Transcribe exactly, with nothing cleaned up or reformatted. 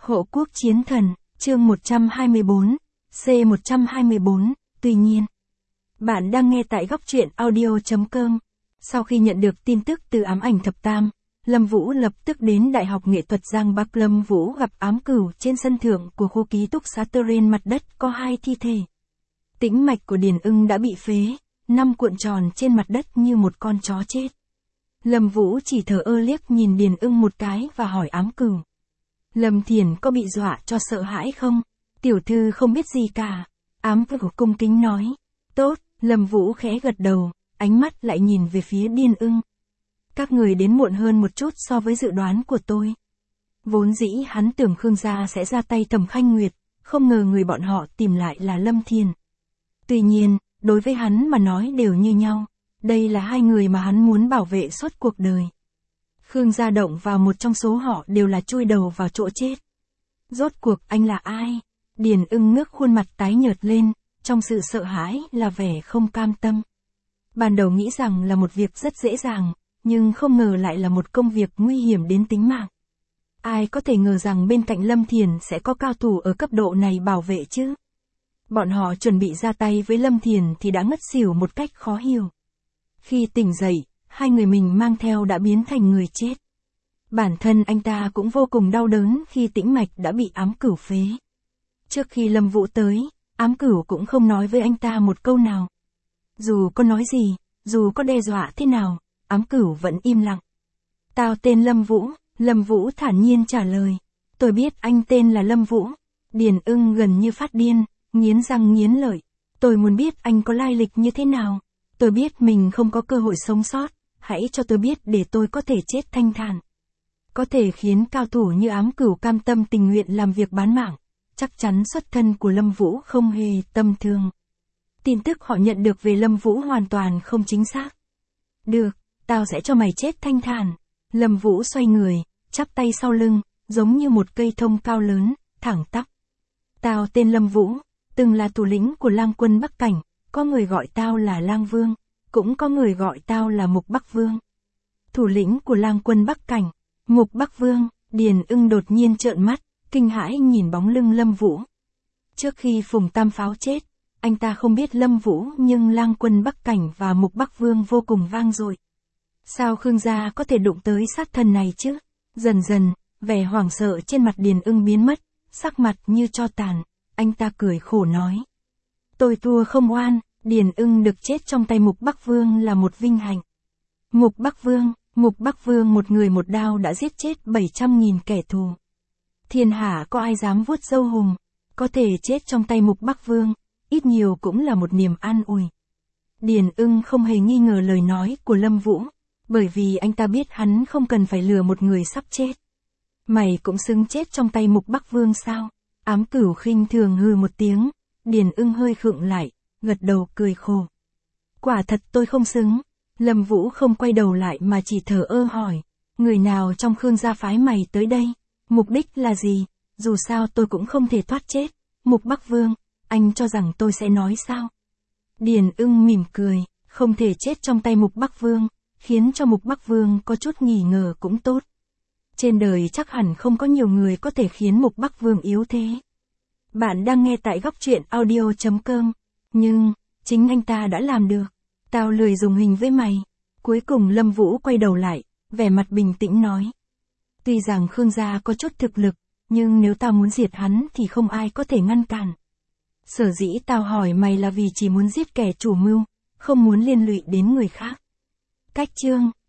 Hộ quốc chiến thần, chương một trăm hai mươi bốn, C một trăm hai mươi bốn, tuy nhiên. Bạn đang nghe tại góc truyện audio.com. Sau khi nhận được tin tức từ ám ảnh thập tam, Lâm Vũ lập tức đến Đại học Nghệ thuật Giang Bắc. Lâm Vũ gặp ám cửu trên sân thượng của khu ký túc xá. Trên mặt đất có hai thi thể. Tĩnh mạch của Điền Ưng đã bị phế, năm cuộn tròn trên mặt đất như một con chó chết. Lâm Vũ chỉ thở ơ liếc nhìn Điền Ưng một cái và hỏi ám cửu. Lâm Thiền có bị dọa cho sợ hãi không? Tiểu thư không biết gì cả. Ám cửu cung kính nói. Tốt, Lâm Vũ khẽ gật đầu, ánh mắt lại nhìn về phía Điền Ưng. Các người đến muộn hơn một chút so với dự đoán của tôi. Vốn dĩ hắn tưởng Khương gia sẽ ra tay Thẩm Khanh Nguyệt, không ngờ người bọn họ tìm lại là Lâm Thiền. Tuy nhiên, đối với hắn mà nói đều như nhau. Đây là hai người mà hắn muốn bảo vệ suốt cuộc đời. Khương gia động vào một trong số họ đều là chui đầu vào chỗ chết. Rốt cuộc anh là ai? Điền Ưng ngước khuôn mặt tái nhợt lên, trong sự sợ hãi là vẻ không cam tâm. Ban đầu nghĩ rằng là một việc rất dễ dàng, nhưng không ngờ lại là một công việc nguy hiểm đến tính mạng. Ai có thể ngờ rằng bên cạnh Lâm Thiền sẽ có cao thủ ở cấp độ này bảo vệ chứ? Bọn họ chuẩn bị ra tay với Lâm Thiền thì đã ngất xỉu một cách khó hiểu. Khi tỉnh dậy, hai người mình mang theo đã biến thành người chết. Bản thân anh ta cũng vô cùng đau đớn khi tĩnh mạch đã bị ám cửu phế. Trước khi Lâm Vũ tới, ám cửu cũng không nói với anh ta một câu nào. Dù có nói gì, dù có đe dọa thế nào, ám cửu vẫn im lặng. Tao tên Lâm Vũ, Lâm Vũ thản nhiên trả lời. Tôi biết anh tên là Lâm Vũ. Điền Ưng gần như phát điên, nghiến răng nghiến lợi. Tôi muốn biết anh có lai lịch như thế nào. Tôi biết mình không có cơ hội sống sót, hãy cho tôi biết để tôi có thể chết thanh thản. Có thể khiến cao thủ như ám cửu cam tâm tình nguyện làm việc bán mạng, chắc chắn xuất thân của Lâm Vũ không hề tầm thường. Tin tức họ nhận được về Lâm Vũ hoàn toàn không chính xác. Được, tao sẽ cho mày chết thanh thản. Lâm Vũ xoay người, chắp tay sau lưng, giống như một cây thông cao lớn, thẳng tắp. Tao tên Lâm Vũ, từng là thủ lĩnh của Lang quân Bắc Cảnh. Có người gọi tao là Lang Vương, cũng có người gọi tao là Mục Bắc Vương. Thủ lĩnh của Lang quân Bắc Cảnh, Mục Bắc Vương. Điền Ưng đột nhiên trợn mắt, kinh hãi nhìn bóng lưng Lâm Vũ. Trước khi Phùng Tam Pháo chết, anh ta không biết Lâm Vũ nhưng Lang quân Bắc Cảnh và Mục Bắc Vương vô cùng vang dội. Sao Khương gia có thể đụng tới sát thần này chứ? Dần dần, vẻ hoảng sợ trên mặt Điền Ưng biến mất, sắc mặt như tro tàn, anh ta cười khổ nói. Tôi thua không oan, Điền Ưng được chết trong tay Mục Bắc Vương là một vinh hạnh. Mục Bắc Vương, Mục Bắc Vương một người một đao đã giết chết bảy trăm nghìn kẻ thù. Thiên hạ có ai dám vuốt râu hùng, có thể chết trong tay Mục Bắc Vương, ít nhiều cũng là một niềm an ủi. Điền Ưng không hề nghi ngờ lời nói của Lâm Vũ, bởi vì anh ta biết hắn không cần phải lừa một người sắp chết. Mày cũng xứng chết trong tay Mục Bắc Vương sao? Ám cửu khinh thường hừ một tiếng. Điền Ưng hơi khựng lại, gật đầu cười khổ. Quả thật tôi không xứng. Lâm Vũ không quay đầu lại mà chỉ thở ơ hỏi. Người nào trong Khương gia phái mày tới đây? Mục đích là gì? Dù sao tôi cũng không thể thoát chết. Mục Bắc Vương, anh cho rằng tôi sẽ nói sao? Điền Ưng mỉm cười, không thể chết trong tay Mục Bắc Vương, khiến cho Mục Bắc Vương có chút nghỉ ngờ cũng tốt. Trên đời chắc hẳn không có nhiều người có thể khiến Mục Bắc Vương yếu thế. Bạn đang nghe tại góc truyện audio.com. Nhưng, chính anh ta đã làm được. Tao lười dùng hình với mày. Cuối cùng Lâm Vũ quay đầu lại, vẻ mặt bình tĩnh nói. Tuy rằng Khương gia có chút thực lực, nhưng nếu tao muốn diệt hắn thì không ai có thể ngăn cản. Sở dĩ tao hỏi mày là vì chỉ muốn giết kẻ chủ mưu, không muốn liên lụy đến người khác. Cách chương.